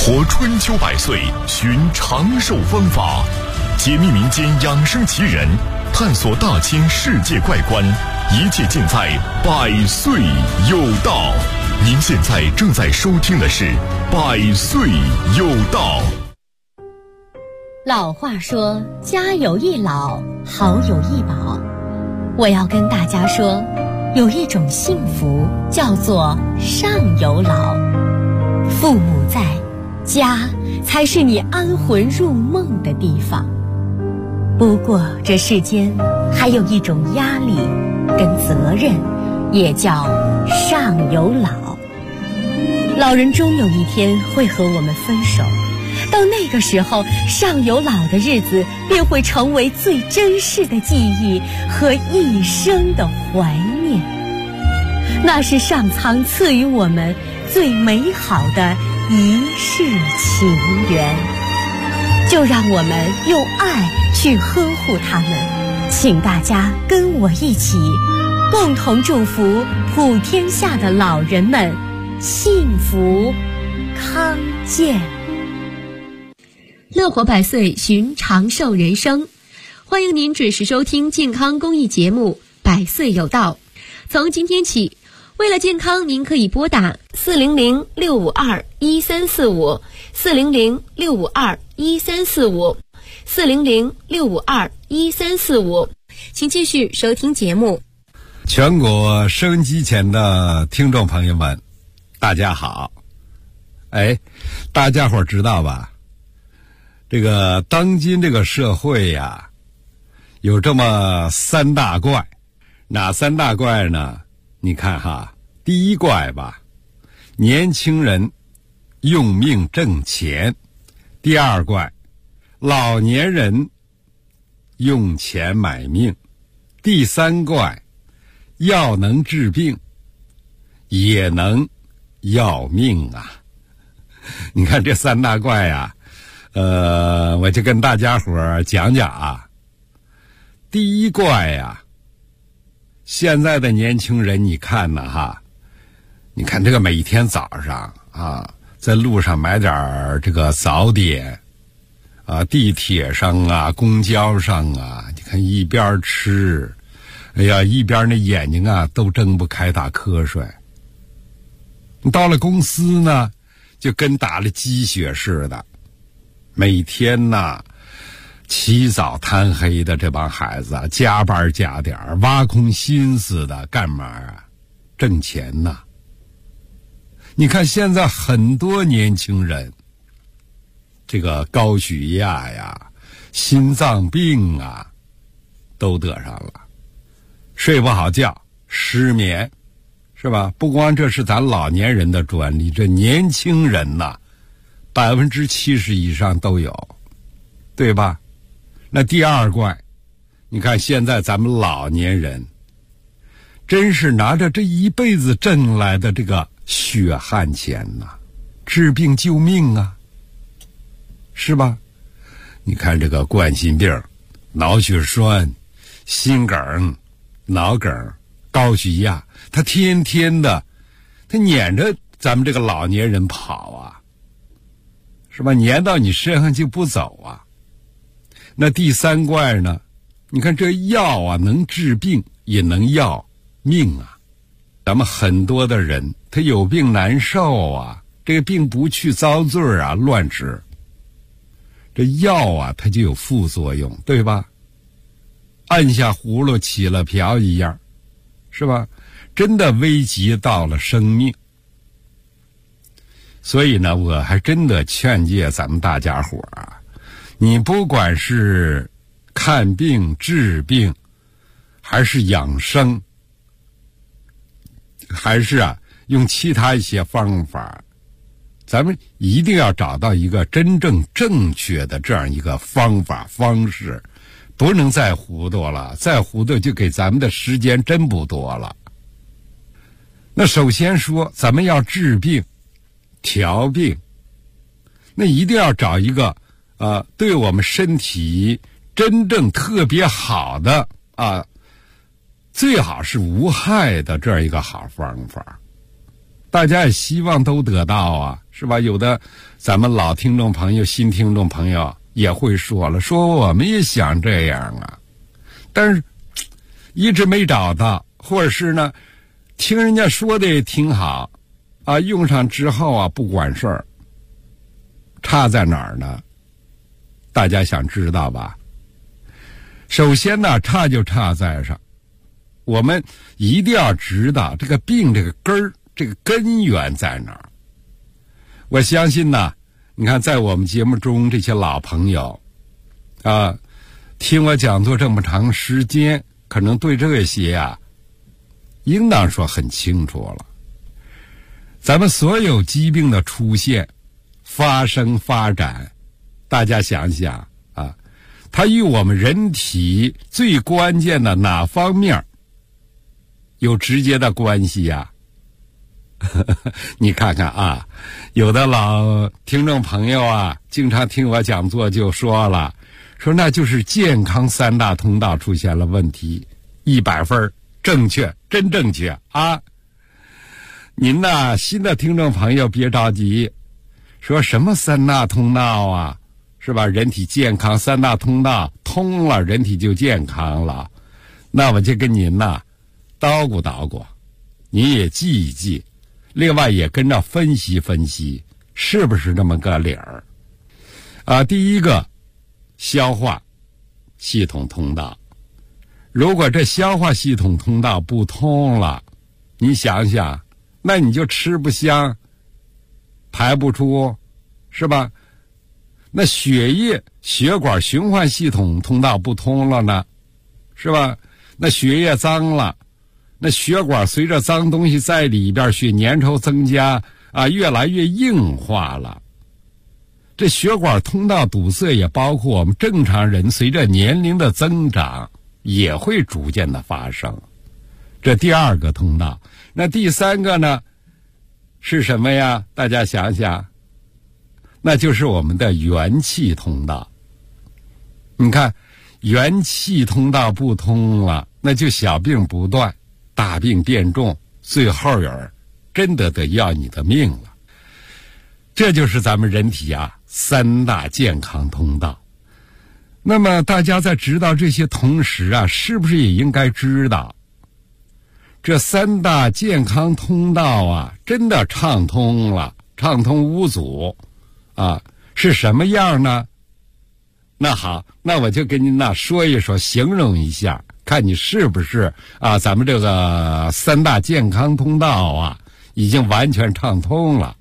活春秋百岁，寻长寿方法，解密民间养生奇人，探索大千世界怪观，一切尽在百岁有道。您现在正在收听的是百岁有道。 老话说，家有一老，好有一宝。我要跟大家说，有一种幸福叫做上有老。父母在，家才是你安魂入梦的地方。不过这世间还有一种压力跟责任，也叫上有老。老人终有一天会和我们分手，到那个时候，上有老的日子便会成为最珍视的记忆和一生的怀念。那是上苍赐予我们最美好的一世情缘，就让我们用爱去呵护他们。请大家跟我一起，共同祝福普天下的老人们幸福康健。乐活百岁，寻长寿人生。欢迎您准时收听健康公益节目《百岁有道》。从今天起，为了健康，您可以拨打400-652-1345 400-652-1345 400-652-1345。请继续收听节目。 全国收音机前的听众朋友们，大家好。大家伙知道吧？这个当今这个社会呀，有这么三大怪。哪三大怪呢？你看哈，第一怪吧，年轻人用命挣钱；第二怪，老年人用钱买命；第三怪，药能治病，也能要命啊！你看这三大怪啊，我就跟大家伙讲讲啊。第一怪呀，现在的年轻人你看呢哈，你看这个每天早上啊，在路上买点这个早点啊，地铁上啊，公交上啊，你看一边吃，哎呀，一边那眼睛啊都睁不开，打瞌睡。到了公司呢，就跟打了鸡血似的，每天呐起早贪黑的，这帮孩子啊，加班加点，挖空心思的干嘛啊？挣钱呐。你看现在很多年轻人，这个高血压呀、心脏病啊都得上了，睡不好觉，失眠，是吧？不光这是咱老年人的专利，这年轻人呐，70%以上都有，对吧？那第二怪，你看现在咱们老年人，真是拿着这一辈子挣来的这个血汗钱呐，治病救命啊，是吧？你看这个冠心病、脑血栓、心梗、脑梗、高血压，他天天的他撵着咱们这个老年人跑啊，是吧？撵到你身上就不走啊。那第三怪呢，你看这药啊能治病也能要命啊。咱们很多的人他有病难受啊，这个病不去遭罪啊，乱吃，这药啊它就有副作用，对吧？按下葫芦起了瓢一样，是吧？真的危及到了生命。所以呢，我还真的劝诫咱们大家伙啊，你不管是看病治病，还是养生，还是用其他一些方法，咱们一定要找到一个真正正确的这样一个方法方式，不能再糊涂了，再糊涂就给咱们的时间真不多了。那首先说，咱们要治病调病，那一定要找一个对我们身体真正特别好的最好是无害的这样一个好方法。大家也希望都得到啊， 是吧？有的咱们老听众朋友、新听众朋友也会说了，说我们也想这样啊，但是一直没找到，或者是呢，听人家说的也挺好啊，用上之后啊不管事儿，差在哪儿呢？大家想知道吧？首先呢，差就差在上，我们一定要知道这个病这个根儿、这个根源在哪儿。我相信呢，你看在我们节目中这些老朋友啊，听我讲座这么长时间，可能对这些啊，应当说很清楚了。咱们所有疾病的出现、发生、发展，大家想想啊，它与我们人体最关键的哪方面有直接的关系呀？你看看啊，有的老听众朋友啊，经常听我讲座就说了，说那就是健康三大通道出现了问题，100分正确，真正确啊！您呢，新的听众朋友别着急，说什么三大通道啊，是吧？人体健康三大通道通了，人体就健康了。那我就跟您呐叨咕叨咕，您也记一记，另外也跟着分析分析，是不是这么个理儿啊？第一个，消化系统通道，如果这消化系统通道不通了，你想想，那你就吃不香，排不出，是吧？那血液、血管循环系统通道不通了呢，是吧？那血液脏了，那血管随着脏东西在里边，血粘稠增加啊，越来越硬化了。这血管通道堵塞也包括我们正常人随着年龄的增长也会逐渐的发生。这第二个通道。那第三个呢是什么呀？大家想想，那就是我们的元气通道。你看，元气通道不通了，那就小病不断，大病变重，最后人真的得要你的命了。这就是咱们人体啊三大健康通道。那么大家在知道这些同时啊，是不是也应该知道这三大健康通道啊真的畅通了，畅通无阻啊，是什么样呢？那好，那我就跟您说一说，形容一下，看你是不是啊咱们这个三大健康通道啊已经完全畅通了。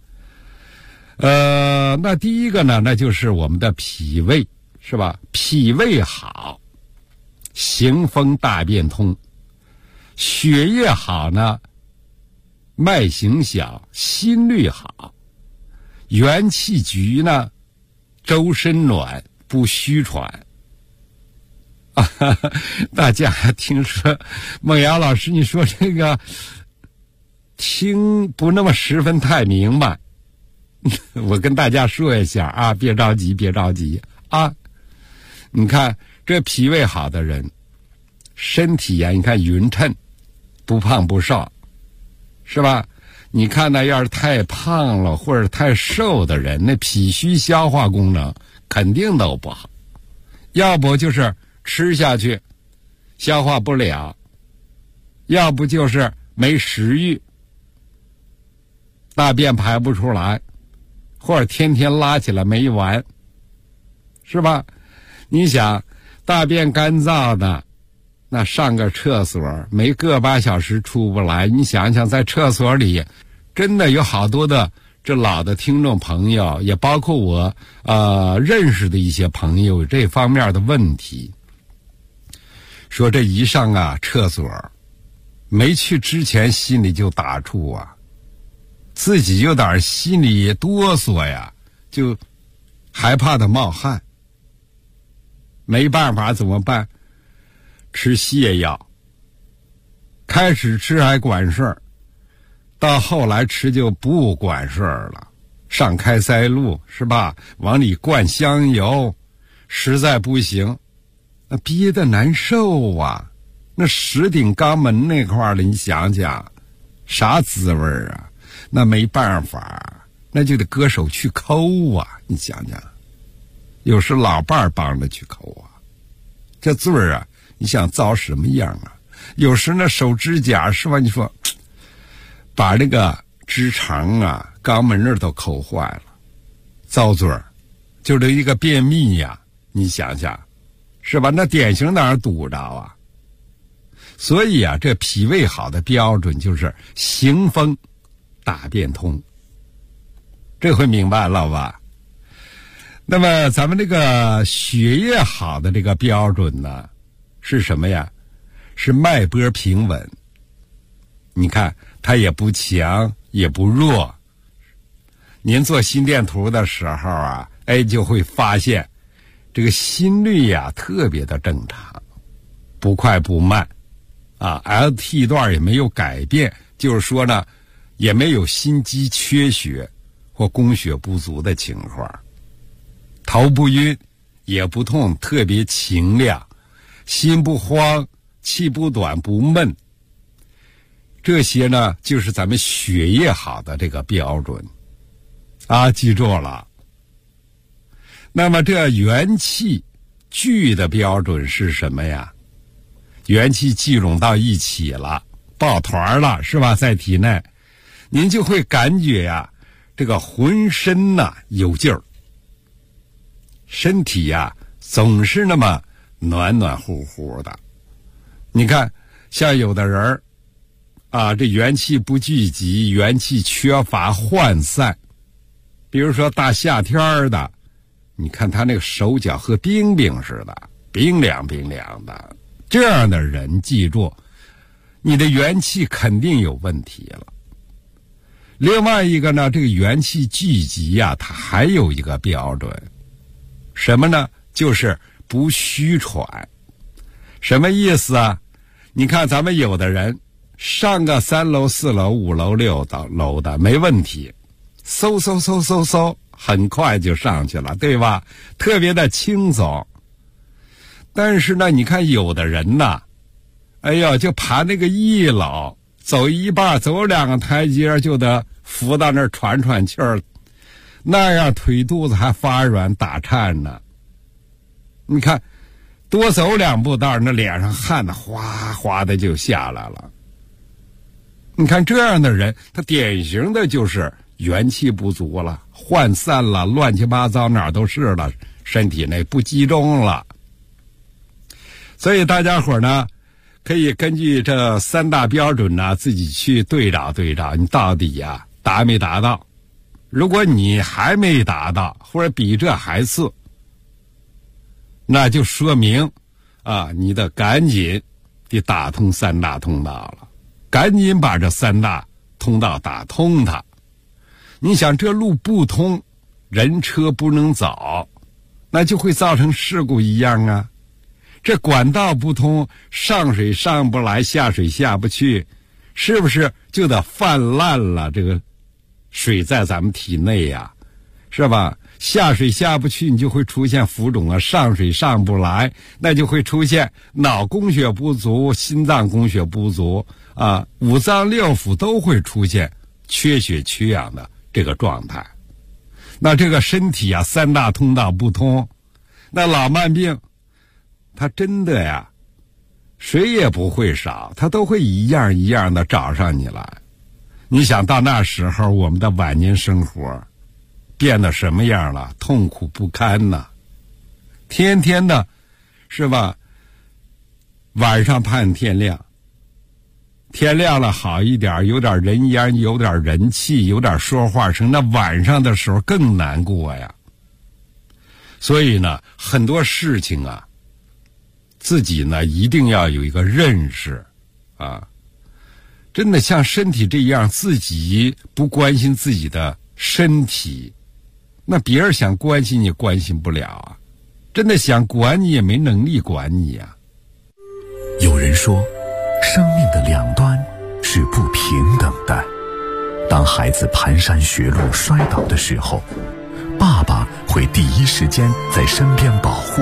那第一个呢，那就是我们的脾胃，是吧？脾胃好，行风大便通；血液好呢，脉行小，心律好；元气局呢，周身暖，不虚喘。大家听说孟瑶老师你说这个听不那么十分太明白，我跟大家说一下啊，别着急别着急啊。你看这脾胃好的人身体呀，你看匀称，不胖不瘦，是吧？你看那要是太胖了或者太瘦的人，那脾虚消化功能肯定都不好，要不就是吃下去消化不了，要不就是没食欲，大便排不出来，或者天天拉起来没完，是吧？你想大便干燥的，那上个厕所没个把小时出不来，你想想在厕所里真的有好多的这老的听众朋友，也包括我认识的一些朋友有这方面的问题，说这一上啊厕所没去之前心里就打怵啊，自己有点心里哆嗦呀，就害怕的冒汗，没办法怎么办？吃泻药，开始吃还管事儿，到后来吃就不管事儿了，上开塞露，是吧？往里灌香油，实在不行那憋得难受啊，那石顶肛门那块儿的，你想想啥滋味啊？那没办法， 那就得搁手去抠啊，你想想，有时老伴儿帮着去抠啊，这罪儿啊，你想遭什么样啊？有时那手指甲是吧？你说把这个直肠啊、肛门那儿都抠坏了，遭罪儿。就这一个便秘呀，你想想，是吧？那典型哪儿堵着啊？所以啊，这脾胃好的标准就是行风大便通，这回明白了吧？那么咱们这个血液好的这个标准呢，是什么呀？是脉搏平稳。你看，它也不强也不弱。您做心电图的时候啊，就会发现这个心率呀特别的正常，不快不慢啊 ，LT 段也没有改变，就是说呢，也没有心肌缺血或供血不足的情况，头不晕也不痛，特别清亮，心不慌，气不短不闷，这些呢就是咱们血液好的这个标准啊，记住了。那么这元气聚的标准是什么呀？元气聚拢到一起了，抱团了，是吧？在体内，您就会感觉呀，这个浑身呐有劲儿，身体呀总是那么暖暖乎乎的。你看，像有的人啊，这元气不聚集，元气缺乏涣散，比如说大夏天的，你看他那个手脚和冰冰似的，冰凉冰凉的，这样的人记住，你的元气肯定有问题了。另外一个呢，这个元气聚集呀，它还有一个标准，什么呢？就是不虚喘。什么意思啊？你看咱们有的人上个3楼4楼5楼6楼的没问题，嗖很快就上去了，对吧？特别的轻松。但是呢，你看有的人呐，就爬那个1楼，走一半，走2个台阶就得扶到那儿喘气儿，那样腿肚子还发软打颤呢。你看多走2步道，那脸上汗的哗哗的就下来了。你看这样的人，他典型的就是元气不足了，涣散了，乱七八糟哪儿都是了，身体内不集中了。所以大家伙呢，可以根据这3大标准呢，自己去对照对照，你到底呀达没达到？如果你还没达到，或者比这还次，那就说明啊，你得赶紧得打通3大通道了，赶紧把这3大通道打通它。你想这路不通，人车不能走，那就会造成事故一样啊。这管道不通，上水上不来，下水下不去，是不是就得泛滥了？这个水在咱们体内呀，是吧？下水下不去，你就会出现浮肿啊；上水上不来，那就会出现脑供血不足、心脏供血不足啊，5脏6腑都会出现缺血缺氧的这个状态。那这个身体啊，3大通道不通，那老慢病，他真的呀，谁也不会少，他都会一样一样的找上你来。你想到那时候，我们的晚年生活变得什么样了？痛苦不堪呐！天天的，是吧？晚上盼天亮，天亮了好一点，有点人烟，有点人气，有点说话声。那晚上的时候更难过呀。所以呢，很多事情啊，自己呢一定要有一个认识啊。真的像身体这样，自己不关心自己的身体，那别人想关心你关心不了啊，真的想管你也没能力管你啊。 有人说，生命的两端是不平等的。当孩子蹒跚学路摔倒的时候，爸爸会第一时间在身边保护。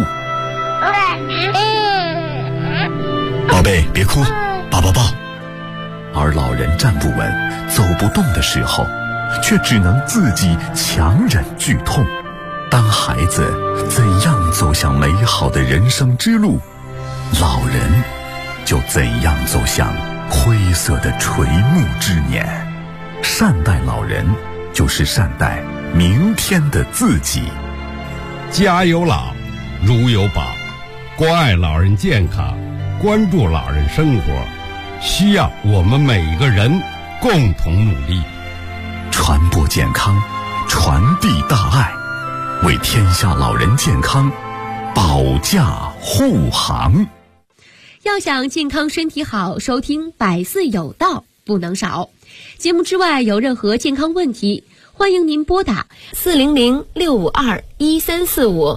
宝贝，别哭，爸爸抱。 而老人站不稳、走不动的时候， 却只能自己强忍剧痛。当孩子怎样走向美好的人生之路，老人就怎样走向灰色的垂暮之年。善待老人，就是善待明天的自己。 家有老，如有宝，关爱老人健康，关注老人生活，需要我们每一个人共同努力。 传播健康，传递大爱，为天下老人健康保驾护航。 要想健康身体好，收听百岁有道不能少。节目之外有任何健康问题，欢迎您拨打400-652-1345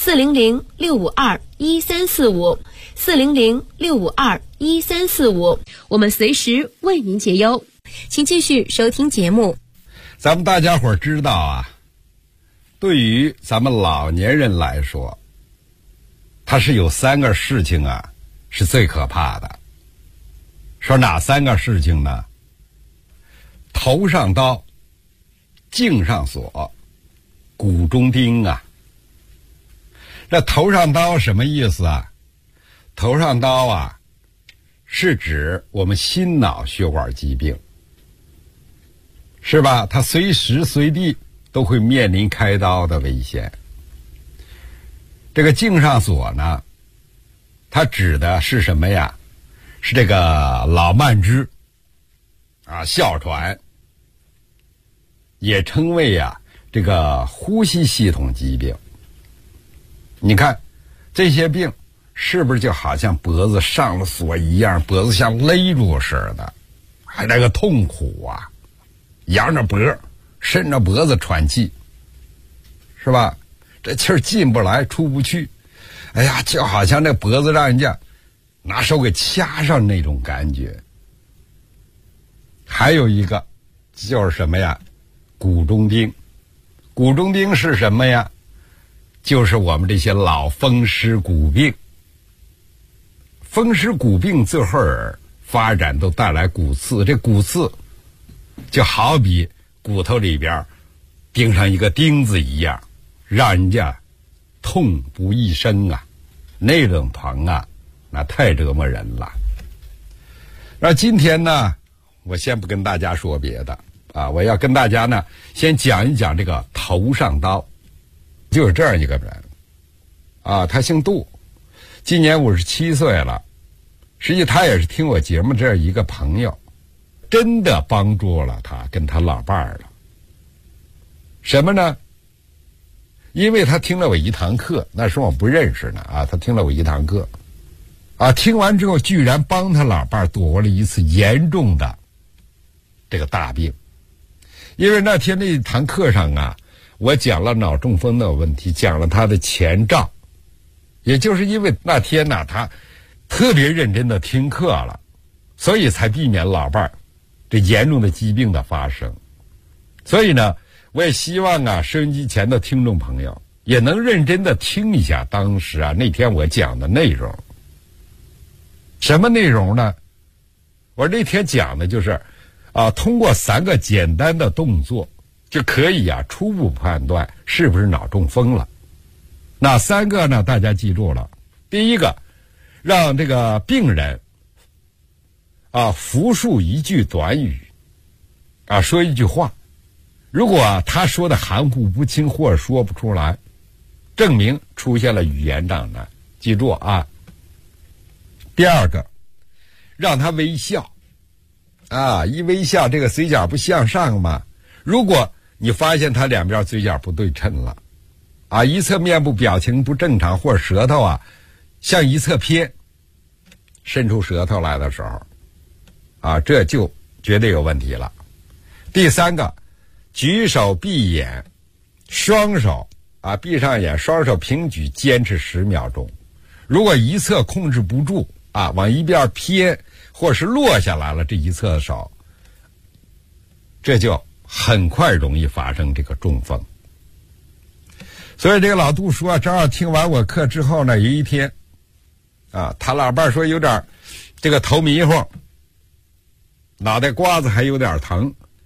400-652-1345 400-652-1345，我们随时为您解忧。请继续收听节目。 咱们大家伙知道啊，对于咱们老年人来说，他是有3个事情啊是最可怕的。说哪3个事情呢？头上刀，颈上锁，骨中钉啊。这头上刀什么意思啊？头上刀啊，是指我们心脑血管疾病，是吧？它随时随地都会面临开刀的危险。这个颈上锁呢，它指的是什么呀？是这个老慢支啊，哮喘，也称为啊这个呼吸系统疾病。你看这些病是不是就好像脖子上了锁一样，脖子像勒住似的，还那个痛苦啊，扬着脖，伸着脖子喘气，是吧？这气儿进不来出不去，哎呀，就好像那脖子让人家拿手给掐上那种感觉。还有一个就是什么呀？骨中钉。骨中钉是什么呀？就是我们这些老风湿骨病。风湿骨病最后发展都带来骨刺，这骨刺就好比骨头里边钉上一个钉子一样，让人家痛不欲生啊，那种疼啊，那太折磨人了。那今天呢，我先不跟大家说别的啊，我要跟大家呢先讲一讲这个头上刀。就是这样一个人啊，他姓杜，今年57岁了。实际他也是听我节目这样一个朋友，真的帮助了他跟他老伴儿了。什么呢？因为他听了我一堂课，那时候我不认识呢啊，他听了我一堂课啊，听完之后居然帮他老伴儿躲过了一次严重的这个大病。因为那天那一堂课上啊，我讲了脑中风的问题，讲了他的前兆，也就是因为那天呢，他特别认真的听课了，所以才避免老伴儿这严重的疾病的发生。所以呢，我也希望啊，收音机前的听众朋友也能认真的听一下当时啊那天我讲的内容。什么内容呢？我那天讲的就是啊，通过3个简单的动作就可以啊初步判断是不是脑中风了。哪3个呢？大家记住了。第一个，让这个病人啊复述一句短语啊，说一句话。如果他说的含糊不清或者说不出来，证明出现了语言障碍。记住啊。第二个，让他微笑啊，一微笑这个嘴角不向上吗？如果你发现他两边嘴角不对称了啊，一侧面部表情不正常，或者舌头啊向一侧偏，伸出舌头来的时候啊，这就绝对有问题了。第3个，举手闭眼，双手啊闭上眼，双手平举，坚持10秒钟。如果一侧控制不住啊，往一边偏或是落下来了，这一侧的手，这就很快容易发生这个中风。所以这个老杜说，正好听完我课之后呢，有一天啊，他老伴说有点这个头迷糊，脑袋瓜子还有点疼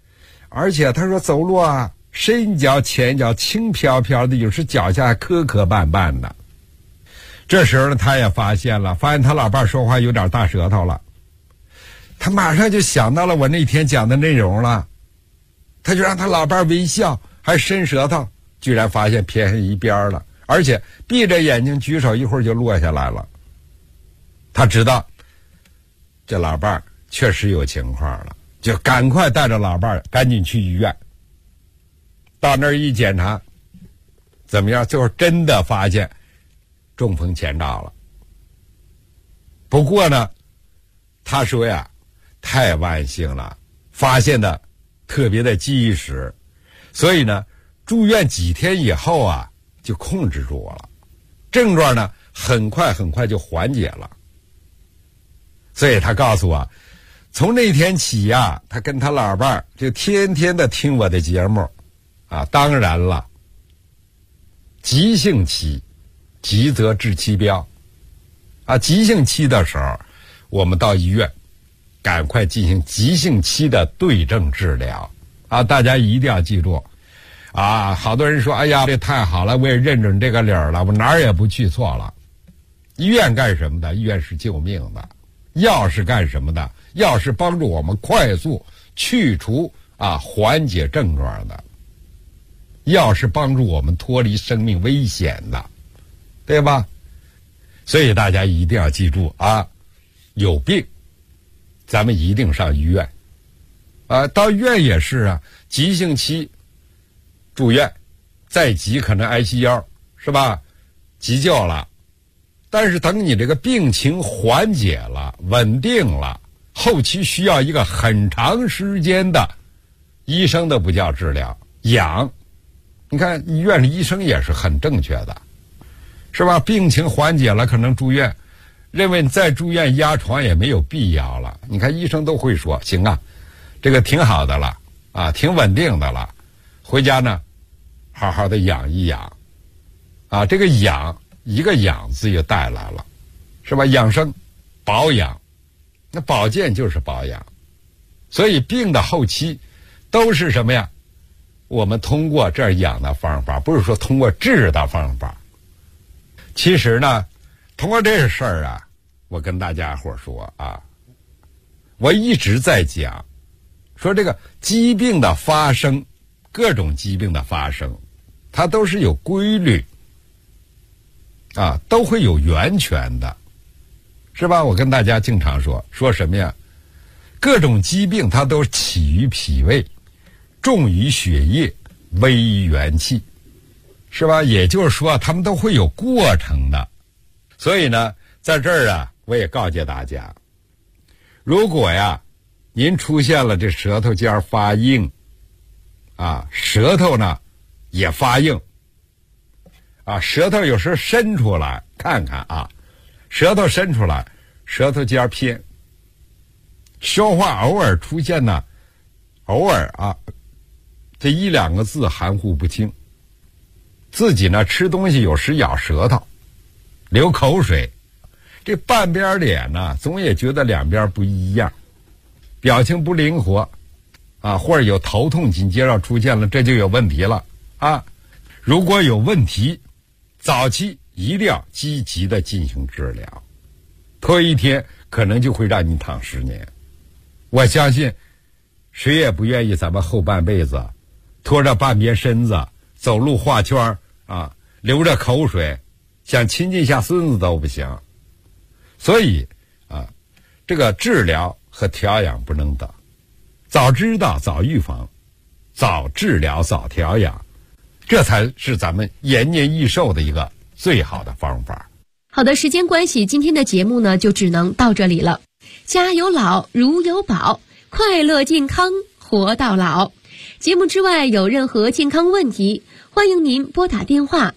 而且他说走路啊，深脚浅脚轻飘飘的，有时脚下还磕磕绊绊的。这时候呢，他也发现他老伴说话有点大舌头了，他马上就想到了我那天讲的内容了，他就让他老伴微笑，还伸舌头，居然发现偏向一边了，而且闭着眼睛举手，一会儿就落下来了。他知道这老伴确实有情况了，就赶快带着老伴赶紧去医院。到那儿一检查，怎么样？最后真的发现中风前兆了。不过呢，他说呀，太万幸了，发现的特别的及时，所以呢，住院几天以后啊，就控制住了，症状呢，很快就缓解了。所以他告诉我，从那天起呀，他跟他老伴就天天的听我的节目，啊，当然了，急性期，急则治其标，啊，急性期的时候，我们到医院，赶快进行急性期的对症治疗，啊，大家一定要记住，啊，好多人说，哎呀，这太好了，我也认准这个理儿了，我哪儿也不去错了。医院干什么的？医院是救命的。药是干什么的？药是帮助我们快速去除缓解症状的，药是帮助我们脱离生命危险的，对吧？所以大家一定要记住啊，有病咱们一定上医院啊，到医院也是啊，急性期住院，再急可能ICU，是吧？急救了。但是等你这个病情缓解了，稳定了，后期需要一个很长时间的，医生都不叫治疗，养。你看医院的医生也是很正确的，是吧？病情缓解了，可能住院，认为你再住院压床也没有必要了。你看医生都会说，行啊，这个挺好的了，啊，挺稳定的了，回家呢，好好的养一养，啊，这个养。一个养字就带来了，是吧？养生保养，那保健就是保养，所以病的后期都是什么呀？我们通过这养的方法，不是说通过治的方法。其实呢，通过这事儿啊，我跟大家伙说啊，我一直在讲，说这个疾病的发生，各种疾病的发生，它都是有规律。啊，都会有源泉的，是吧？我跟大家经常说什么呀？各种疾病它都起于脾胃，重于血液，微于元气，是吧？也就是说，他们都会有过程的。所以呢，在这儿啊，我也告诫大家，如果呀，您出现了这舌头尖发硬，啊，舌头呢也发硬。啊，舌头有时候伸出来，看看啊，舌头伸出来，舌头尖偏，说话偶尔出现呢，偶尔啊，这一两个字含糊不清，自己呢吃东西有时咬舌头，流口水，这半边脸呢总也觉得两边不一样，表情不灵活，啊，或者有头痛紧接着出现了，这就有问题了啊！如果有问题，早期一定要积极的进行治疗，拖一天可能就会让你躺10年。我相信谁也不愿意咱们后半辈子拖着半边身子走路画圈啊，流着口水，想亲近下孙子都不行。所以啊，这个治疗和调养不能等，早知道早预防，早治疗早调养，这才是咱们延年益寿的一个最好的方法。 好的，时间关系，今天的节目呢就只能到这里了。家有老，如有宝，快乐健康活到老。节目之外有任何健康问题，欢迎您拨打电话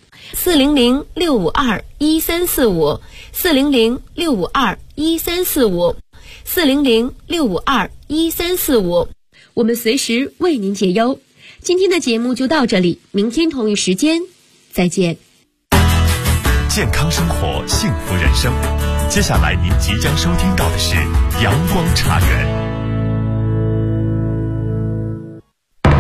400-652-1345 400-652-1345 400-652-1345，我们随时为您解忧。今天的节目就到这里，明天同一时间再见。 健康生活，幸福人生。接下来您即将收听到的是阳光茶园。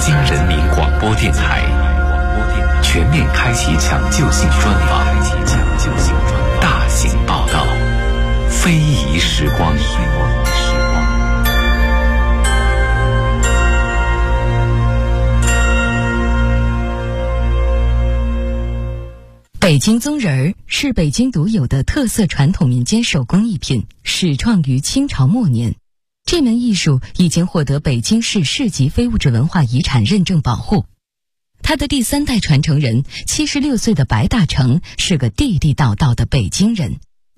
京人民广播电台全面开启抢救性专访，大型报道，非遗时光。 北京宗人儿是北京独有的特色传统民间手工艺品，始创于清朝末年。这门艺术已经获得北京市市级非物质文化遗产认证保护。他的第3代传承人76岁的白大成是个地地道道的北京人。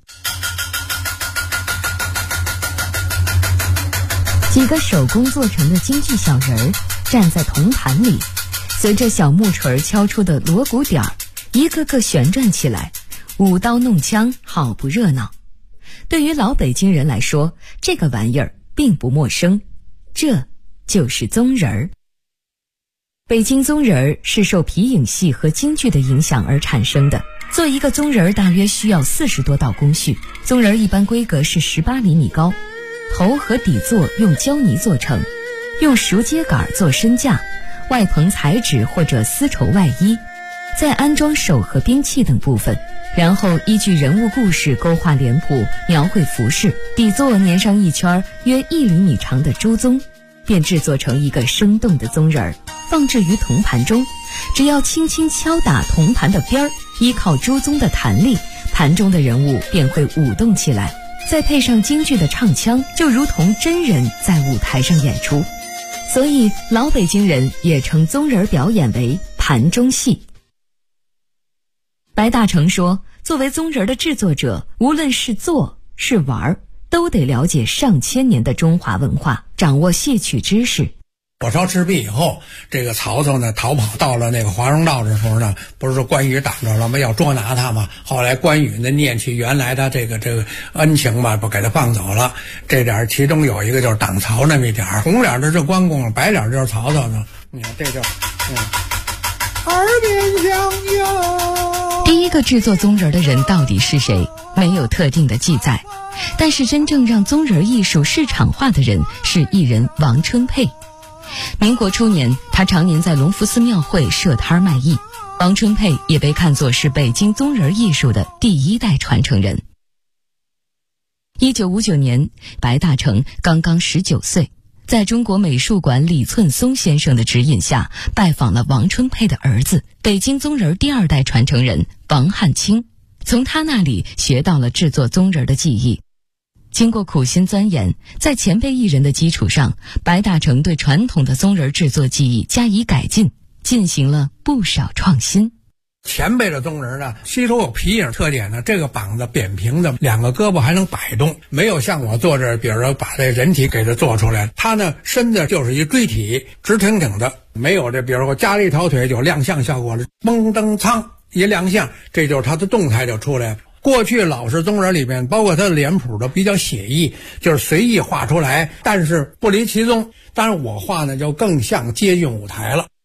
几个手工做成的京剧小人儿站在铜盘里，随着小木锤敲出的锣鼓点儿，一个个旋转起来，舞刀弄枪，好不热闹。对于老北京人来说，这个玩意儿并不陌生，这就是宗人儿。北京宗人儿是受皮影戏和京剧的影响而产生的。做一个宗人儿大约需要40多道工序。宗人儿一般规格是18厘米高，头和底座用胶泥做成，用熟秸秆做身架，外棚彩纸或者丝绸外衣，再安装手和兵器等部分，然后依据人物故事勾画脸谱，描绘服饰，底座粘上一圈约1厘米长的猪鬃，便制作成一个生动的宗人儿，放置于铜盘中。只要轻轻敲打铜盘的边儿，依靠猪鬃的弹力，盘中的人物便会舞动起来，再配上京剧的唱腔，就如同真人在舞台上演出。所以老北京人也称宗人表演为盘中戏。白大成说，作为宗人的制作者，无论是做是玩，都得了解上千年的中华文化，掌握戏曲知识。 火烧赤壁以后，这个曹操呢逃跑到了那个华容道的时候呢，不是说关羽挡着了吗？要捉拿他嘛。后来关羽呢念起原来他这个恩情嘛，不给他放走了。这点其中有一个就是挡曹那么一点，红脸的是关公，白脸就是曹操呢。你看这就耳边响哟。 第一个制作宗人的人到底是谁？没有特定的记载，但是真正让宗人艺术市场化的人是艺人王春佩。民国初年，他常年在隆福寺庙会设摊卖艺。王春佩也被看作是北京宗人艺术的第1代传承人。1959年，白大成刚刚19岁，在中国美术馆李寸松先生的指引下，拜访了王春佩的儿子，北京宗人第2代传承人王汉卿，从他那里学到了制作宗人的技艺。经过苦心钻研，在前辈艺人的基础上，白大成对传统的宗人制作技艺加以改进，进行了不少创新。 前辈的宗人呢，吸收有皮影特点呢，这个膀子扁平的，2个胳膊还能摆动，没有像我做这，比如说把这人体给它做出来，他呢身子就是一锥体，直挺挺的，没有这，比如说加了一条腿就亮相效果了，嘣噔苍一亮相，这就是他的动态就出来了。过去老式宗人里面，包括他的脸谱都比较写意，就是随意画出来，但是不离其宗。当然我画呢就更像接近舞台了。